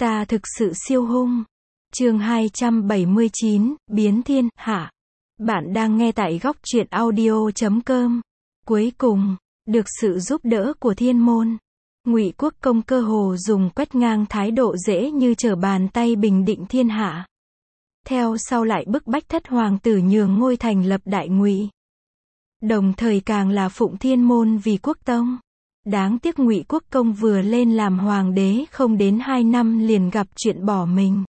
Ta thực sự siêu hung. Chương 279, Biến thiên hạ. Bạn đang nghe tại góc truyện audio.com. Cuối cùng, được sự giúp đỡ của thiên môn, Ngụy Quốc Công cơ hồ dùng quét ngang thái độ dễ như trở bàn tay bình định thiên hạ. Theo sau lại bức bách thất hoàng tử nhường ngôi thành lập đại Ngụy. Đồng thời càng là phụng thiên môn vì quốc tông. Đáng tiếc Ngụy Quốc Công vừa lên làm hoàng đế không đến 2 năm liền gặp chuyện bỏ mình.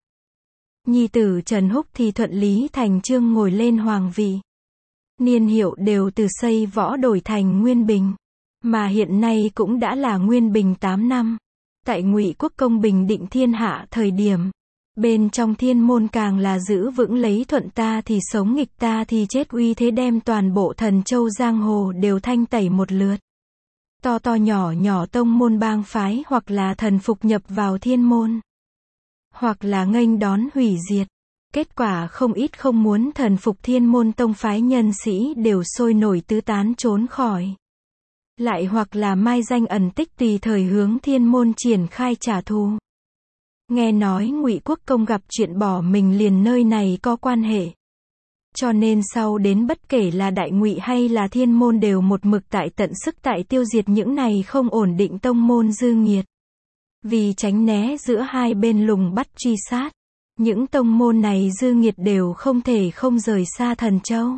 Nhi tử Trần Húc thì thuận lý thành chương ngồi lên hoàng vị. Niên hiệu đều từ Xây Võ đổi thành Nguyên Bình, mà hiện nay cũng đã là Nguyên Bình 8 năm. Tại Ngụy Quốc Công bình định thiên hạ thời điểm, bên trong thiên môn càng là giữ vững lấy thuận ta thì sống nghịch ta thì chết uy thế, đem toàn bộ Thần Châu giang hồ đều thanh tẩy một lượt. To to nhỏ nhỏ tông môn bang phái hoặc là thần phục nhập vào thiên môn, hoặc là nghênh đón hủy diệt. Kết quả không ít không muốn thần phục thiên môn tông phái nhân sĩ đều sôi nổi tứ tán trốn khỏi. Lại hoặc là mai danh ẩn tích tùy thời hướng thiên môn triển khai trả thù. Nghe nói Ngụy Quốc Công gặp chuyện bỏ mình liền nơi này có quan hệ. Cho nên sau đến bất kể là đại Ngụy hay là thiên môn đều một mực tại tận sức tại tiêu diệt những này không ổn định tông môn dư nghiệt. Vì tránh né giữa hai bên lùng bắt truy sát, những tông môn này dư nghiệt đều không thể không rời xa Thần Châu.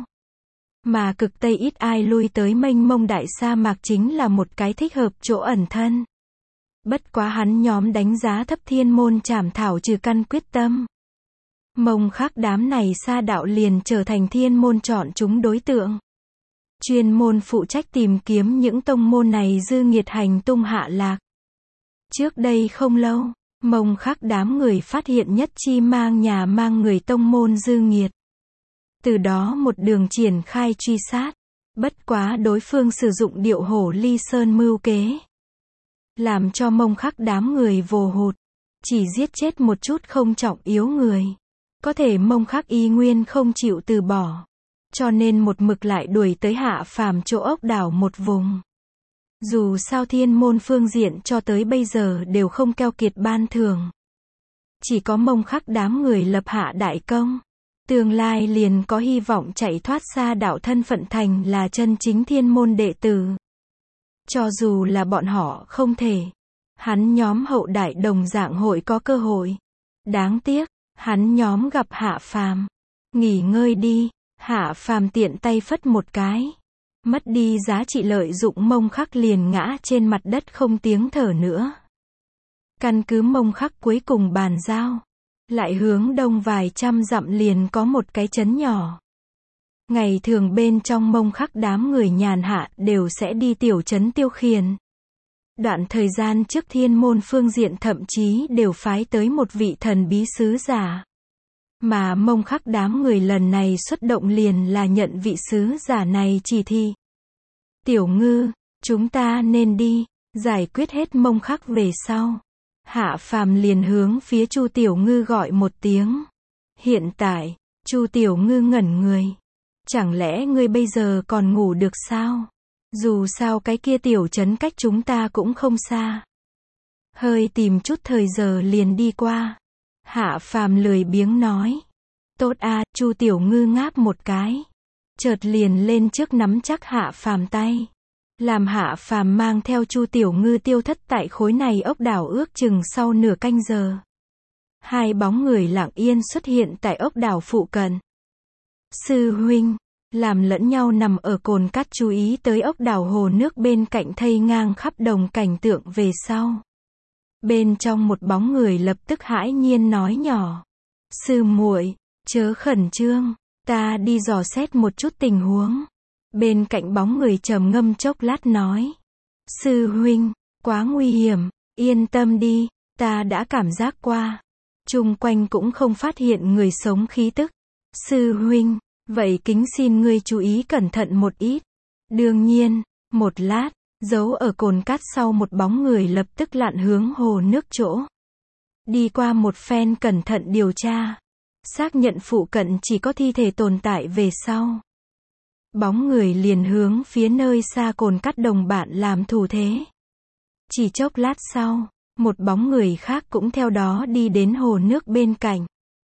Mà cực Tây ít ai lui tới mênh mông đại sa mạc chính là một cái thích hợp chỗ ẩn thân. Bất quá hắn nhóm đánh giá thấp thiên môn trảm thảo trừ căn quyết tâm. Mông Khắc đám này sa đạo liền trở thành thiên môn chọn chúng đối tượng. Chuyên môn phụ trách tìm kiếm những tông môn này dư nghiệt hành tung hạ lạc. Trước đây không lâu, Mông Khắc đám người phát hiện Nhất Chi mang nhà mang người tông môn dư nghiệt. Từ đó một đường triển khai truy sát. Bất quá đối phương sử dụng điệu hổ ly sơn mưu kế, làm cho Mông Khắc đám người vồ hụt. Chỉ giết chết một chút không trọng yếu người. Có thể Mông Khắc y nguyên không chịu từ bỏ. Cho nên một mực lại đuổi tới Hạ Phàm chỗ ốc đảo một vùng. Dù sao thiên môn phương diện cho tới bây giờ đều không keo kiệt ban thưởng. Chỉ có Mông Khắc đám người lập hạ đại công. Tương lai liền có hy vọng chạy thoát xa đạo thân phận thành là chân chính thiên môn đệ tử. Cho dù là bọn họ không thể, hắn nhóm hậu đại đồng dạng hội có cơ hội. Đáng tiếc, hắn nhóm gặp Hạ Phàm. Nghỉ ngơi đi, Hạ Phàm tiện tay phất một cái. Mất đi giá trị lợi dụng Mông Khắc liền ngã trên mặt đất không tiếng thở nữa. Căn cứ Mông Khắc cuối cùng bàn giao. Lại hướng đông vài trăm dặm liền có một cái trấn nhỏ. Ngày thường bên trong Mông Khắc đám người nhàn hạ đều sẽ đi tiểu trấn tiêu khiển. Đoạn thời gian trước thiên môn phương diện thậm chí đều phái tới một vị thần bí sứ giả. Mà Mông Khắc đám người lần này xuất động liền là nhận vị sứ giả này chỉ thị. Tiểu Ngư, chúng ta nên đi, giải quyết hết Mông Khắc về sau. Hạ Phàm liền hướng phía Chu Tiểu Ngư gọi một tiếng. Hiện tại, Chu Tiểu Ngư ngẩn người. Chẳng lẽ ngươi bây giờ còn ngủ được sao? Dù sao cái kia tiểu trấn cách chúng ta cũng không xa. Hơi tìm chút thời giờ liền đi qua. Hạ Phàm lười biếng nói. Tốt a, Chu Tiểu Ngư ngáp một cái. Chợt liền lên trước nắm chắc Hạ Phàm tay. Làm Hạ Phàm mang theo Chu Tiểu Ngư tiêu thất tại khối này ốc đảo ước chừng sau nửa canh giờ. Hai bóng người lặng yên xuất hiện tại ốc đảo phụ cận. Sư huynh, làm lẫn nhau nằm ở cồn cát chú ý tới ốc đảo hồ nước bên cạnh thây ngang khắp đồng cảnh tượng về sau. Bên trong một bóng người lập tức hãi nhiên nói nhỏ. Sư muội, chớ khẩn trương, ta đi dò xét một chút tình huống. Bên cạnh bóng người trầm ngâm chốc lát nói. Sư huynh, quá nguy hiểm, yên tâm đi, ta đã cảm giác qua. Chung quanh cũng không phát hiện người sống khí tức. Sư huynh, vậy kính xin ngươi chú ý cẩn thận một ít. Đương nhiên, một lát, giấu ở cồn cát sau một bóng người lập tức lặn hướng hồ nước chỗ. Đi qua một phen cẩn thận điều tra. Xác nhận phụ cận chỉ có thi thể tồn tại về sau. Bóng người liền hướng phía nơi xa cồn cát đồng bạn làm thủ thế. Chỉ chốc lát sau, Một bóng người khác cũng theo đó đi đến hồ nước bên cạnh.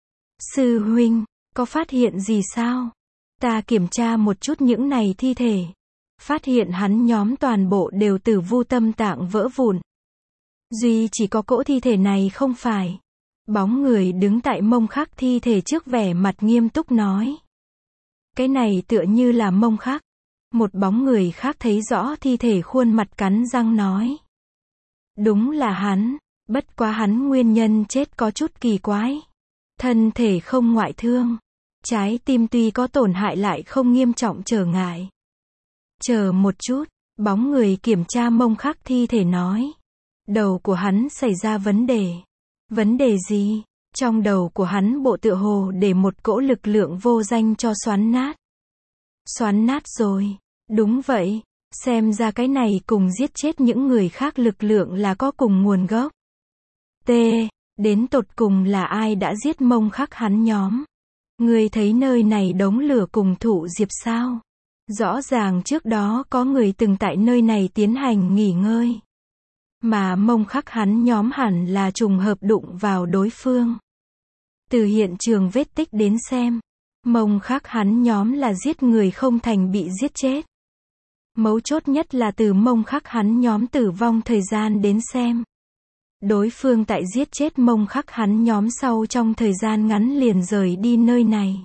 Sư huynh, có phát hiện gì sao? Ta kiểm tra một chút những này thi thể. Phát hiện hắn nhóm toàn bộ đều tử vu tâm tạng vỡ vụn. Duy chỉ có cỗ thi thể này không phải. Bóng người đứng tại mông khắc thi thể trước vẻ mặt nghiêm túc nói. Cái này tựa như là mông khắc. Một bóng người khác thấy rõ thi thể khuôn mặt cắn răng nói. Đúng là hắn, bất quá hắn nguyên nhân chết có chút kỳ quái. Thân thể không ngoại thương. Trái tim tuy có tổn hại lại không nghiêm trọng trở ngại. Chờ một chút, bóng người kiểm tra mông khắc thi thể nói. Đầu của hắn xảy ra vấn đề. Vấn đề gì? Trong đầu của hắn bộ tựa hồ để một cỗ lực lượng vô danh cho xoắn nát. Xoắn nát rồi. Đúng vậy. Xem ra cái này cùng giết chết những người khác lực lượng là có cùng nguồn gốc. T. Đến tột cùng là ai đã giết mông khắc hắn nhóm? Người thấy nơi này đống lửa cùng thụ diệp sao? Rõ ràng trước đó có người từng tại nơi này tiến hành nghỉ ngơi. Mà mông khắc hắn nhóm hẳn là trùng hợp đụng vào đối phương. Từ hiện trường vết tích đến xem, mông khắc hắn nhóm là giết người không thành bị giết chết. Mấu chốt nhất là từ mông khắc hắn nhóm tử vong thời gian đến xem. Đối phương tại giết chết mông khắc hắn nhóm sau trong thời gian ngắn liền rời đi nơi này.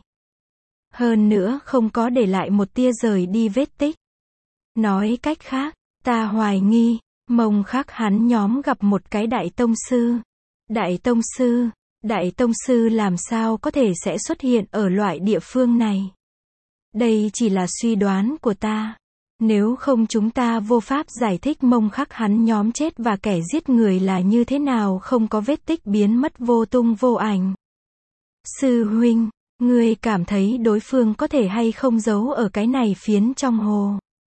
Hơn nữa không có để lại một tia rời đi vết tích. Nói cách khác, ta hoài nghi, mông khắc hắn nhóm gặp một cái đại tông sư. Đại tông sư? Đại tông sư làm sao có thể sẽ xuất hiện ở loại địa phương này? Đây chỉ là suy đoán của ta. Nếu không chúng ta vô pháp giải thích mông khắc hắn nhóm chết và kẻ giết người là như thế nào không có vết tích biến mất vô tung vô ảnh. Sư huynh, ngươi cảm thấy đối phương có thể hay không giấu ở cái này phiến trong hồ?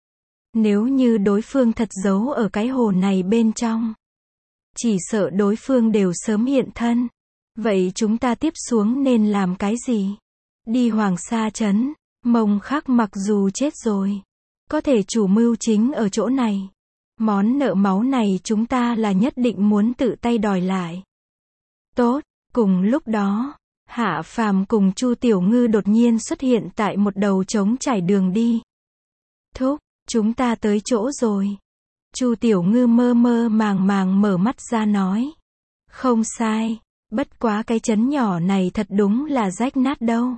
Nếu như đối phương thật giấu ở cái hồ này bên trong, chỉ sợ đối phương đều sớm hiện thân. Vậy chúng ta tiếp xuống nên làm cái gì? Đi Hoàng Sa Trấn. Mông khắc mặc dù chết rồi, có thể chủ mưu chính ở chỗ này. Món nợ máu này chúng ta là nhất định muốn tự tay đòi lại. Tốt, cùng lúc đó, Hạ Phàm cùng Chu Tiểu Ngư đột nhiên xuất hiện tại một đầu trống trải đường đi. Thúc, chúng ta tới chỗ rồi. Chu Tiểu Ngư mơ mơ màng màng mở mắt ra nói. Không sai, bất quá cái trấn nhỏ này thật đúng là rách nát đâu.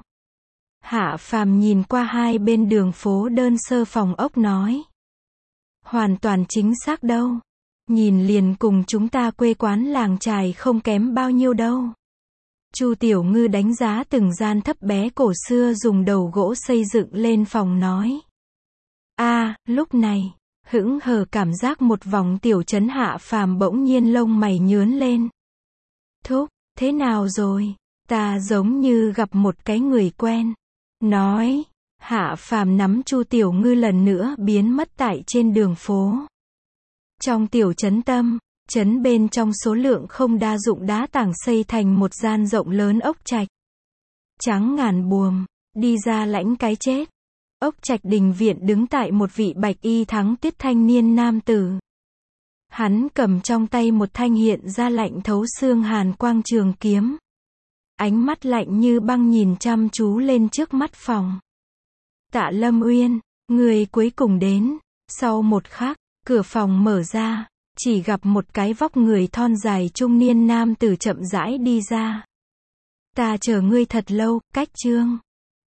Hạ Phàm nhìn qua hai bên đường phố đơn sơ phòng ốc nói. Hoàn toàn chính xác đâu. Nhìn liền cùng chúng ta quê quán làng chài không kém bao nhiêu đâu. Chu Tiểu Ngư đánh giá từng gian thấp bé cổ xưa dùng đầu gỗ xây dựng lên phòng nói. Lúc này, hững hờ cảm giác một vòng tiểu trấn Hạ Phàm bỗng nhiên lông mày nhướng lên. Thúc, thế nào rồi? Ta giống như gặp một cái người quen. Nói, Hạ Phàm nắm Chu Tiểu Ngư lần nữa biến mất tại trên đường phố. Trong tiểu trấn tâm, trấn bên trong số lượng không đa dụng đá tảng xây thành một gian rộng lớn ốc trạch. Trắng ngàn buồm, đi ra lãnh cái chết. Ốc trạch đình viện đứng tại một vị bạch y thắng tuyết thanh niên nam tử. Hắn cầm trong tay một thanh hiện ra lạnh thấu xương hàn quang trường kiếm. Ánh mắt lạnh như băng nhìn chăm chú lên trước mắt phòng. Tạ Lâm Uyên, người cuối cùng đến. Sau một khắc, cửa phòng mở ra, chỉ gặp một cái vóc người thon dài trung niên nam tử chậm rãi đi ra. Ta chờ ngươi thật lâu, Cách Trương.